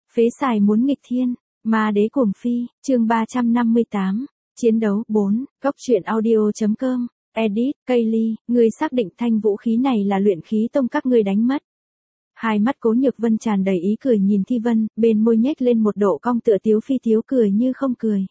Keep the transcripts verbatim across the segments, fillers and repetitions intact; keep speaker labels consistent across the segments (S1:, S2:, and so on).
S1: Phế xài muốn nghịch thiên, ma đế cuồng phi, chương ba trăm năm mươi tám, chiến đấu, bốn, góc truyện audio.com, edit, Kaylee, ngươi xác định thanh vũ khí này là luyện khí tông các ngươi đánh mất. Hai mắt Cố Nhược Vân tràn đầy ý cười nhìn Thi Vân, bên môi nhếch lên một độ cong tựa tiếu phi tiếu cười như không cười.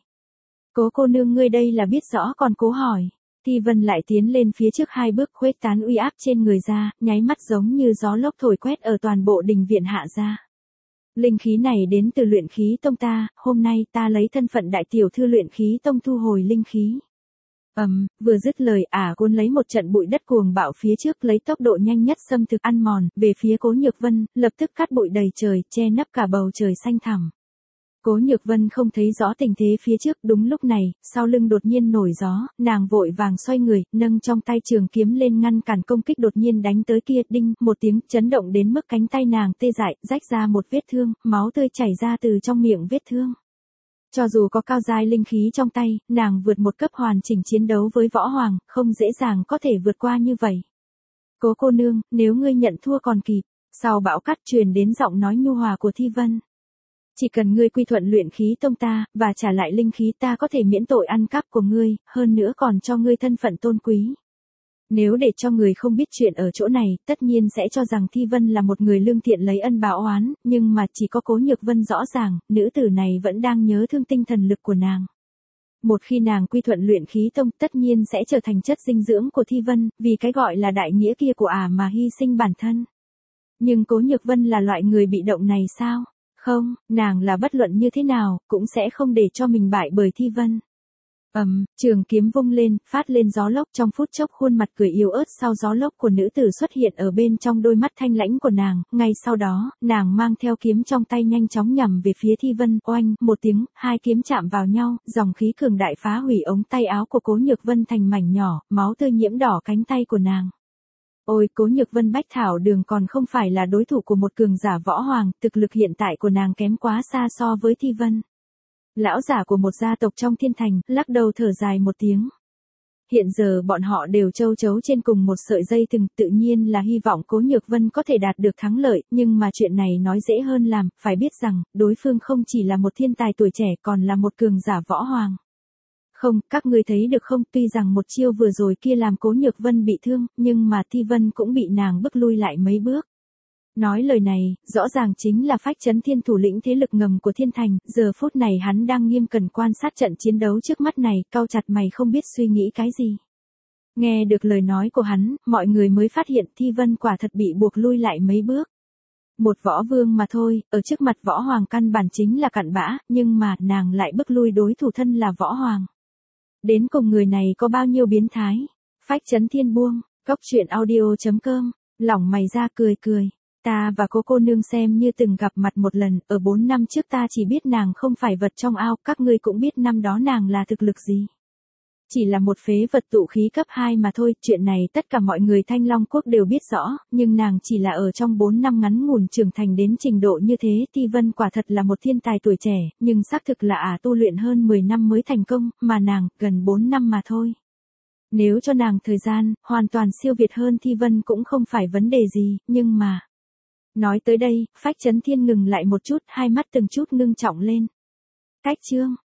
S1: Cố cô nương ngươi đây là biết rõ còn cố hỏi. Thi Vân lại tiến lên phía trước hai bước khuếch tán uy áp trên người ra, nháy mắt giống như gió lốc thổi quét ở toàn bộ đình viện hạ ra. Linh khí này đến từ luyện khí tông ta, hôm nay ta lấy thân phận đại tiểu thư luyện khí tông thu hồi linh khí. Ầm, um, vừa dứt lời ả cuốn lấy một trận bụi đất cuồng bạo phía trước lấy tốc độ nhanh nhất xâm thực ăn mòn, về phía Cố Nhược Vân, lập tức cát bụi đầy trời, che nấp cả bầu trời xanh thẳm. Cố Nhược Vân không thấy rõ tình thế phía trước, đúng lúc này, sau lưng đột nhiên nổi gió, nàng vội vàng xoay người, nâng trong tay trường kiếm lên ngăn cản công kích đột nhiên đánh tới kia, đinh, một tiếng, chấn động đến mức cánh tay nàng tê dại, rách ra một vết thương, máu tươi chảy ra từ trong miệng vết thương. Cho dù có cao giai linh khí trong tay, nàng vượt một cấp hoàn chỉnh chiến đấu với võ hoàng, không dễ dàng có thể vượt qua như vậy. Cố cô nương, nếu ngươi nhận thua còn kịp, sau bão cát truyền đến giọng nói nhu hòa của Thi Vân. Chỉ cần ngươi quy thuận luyện khí tông ta, và trả lại linh khí ta có thể miễn tội ăn cắp của ngươi, hơn nữa còn cho ngươi thân phận tôn quý. Nếu để cho người không biết chuyện ở chỗ này, tất nhiên sẽ cho rằng Thi Vân là một người lương thiện lấy ân báo oán, nhưng mà chỉ có Cố Nhược Vân rõ ràng, nữ tử này vẫn đang nhớ thương tinh thần lực của nàng. Một khi nàng quy thuận luyện khí tông, tất nhiên sẽ trở thành chất dinh dưỡng của Thi Vân, vì cái gọi là đại nghĩa kia của ả mà hy sinh bản thân. Nhưng Cố Nhược Vân là loại người bị động này sao? Không, nàng là bất luận như thế nào, cũng sẽ không để cho mình bại bởi Thi Vân. Ầm, um, trường kiếm vung lên, phát lên gió lốc, trong phút chốc khuôn mặt cười yếu ớt sau gió lốc của nữ tử xuất hiện ở bên trong đôi mắt thanh lãnh của nàng, ngay sau đó, nàng mang theo kiếm trong tay nhanh chóng nhằm về phía Thi Vân, oanh, một tiếng, hai kiếm chạm vào nhau, dòng khí cường đại phá hủy ống tay áo của Cố Nhược Vân thành mảnh nhỏ, máu tươi nhiễm đỏ cánh tay của nàng. Ôi, Cố Nhược Vân Bách Thảo Đường còn không phải là đối thủ của một cường giả võ hoàng, thực lực hiện tại của nàng kém quá xa so với Thi Vân. Lão giả của một gia tộc trong thiên thành, lắc đầu thở dài một tiếng. Hiện giờ bọn họ đều châu chấu trên cùng một sợi dây thừng, tự nhiên là hy vọng Cố Nhược Vân có thể đạt được thắng lợi, nhưng mà chuyện này nói dễ hơn làm, phải biết rằng, đối phương không chỉ là một thiên tài tuổi trẻ còn là một cường giả võ hoàng. Không, các ngươi thấy được không, tuy rằng một chiêu vừa rồi kia làm Cố Nhược Vân bị thương, nhưng mà Thi Vân cũng bị nàng bức lui lại mấy bước. Nói lời này, rõ ràng chính là Phách Chấn Thiên thủ lĩnh thế lực ngầm của thiên thành, giờ phút này hắn đang nghiêm cẩn quan sát trận chiến đấu trước mắt này, cau chặt mày không biết suy nghĩ cái gì. Nghe được lời nói của hắn, mọi người mới phát hiện Thi Vân quả thật bị buộc lui lại mấy bước. Một võ vương mà thôi, ở trước mặt võ hoàng căn bản chính là cặn bã, nhưng mà nàng lại bức lui đối thủ thân là võ hoàng. Đến cùng người này có bao nhiêu biến thái? Phách Chấn Thiên buông, góc truyện audio.com, lỏng mày ra cười cười. Ta và cô cô nương xem như từng gặp mặt một lần, ở bốn năm trước ta chỉ biết nàng không phải vật trong ao, các ngươi cũng biết năm đó nàng là thực lực gì. Chỉ là một phế vật tụ khí cấp hai mà thôi, chuyện này tất cả mọi người Thanh Long Quốc đều biết rõ, nhưng nàng chỉ là ở trong bốn năm ngắn ngủn trưởng thành đến trình độ như thế. Thi Vân quả thật là một thiên tài tuổi trẻ, nhưng xác thực là ả tu luyện hơn mười năm mới thành công, mà nàng, gần bốn năm mà thôi. Nếu cho nàng thời gian, hoàn toàn siêu việt hơn Thi Vân cũng không phải vấn đề gì, nhưng mà... Nói tới đây, Phách Chấn Thiên ngừng lại một chút, hai mắt từng chút ngưng trọng lên. Cách chương.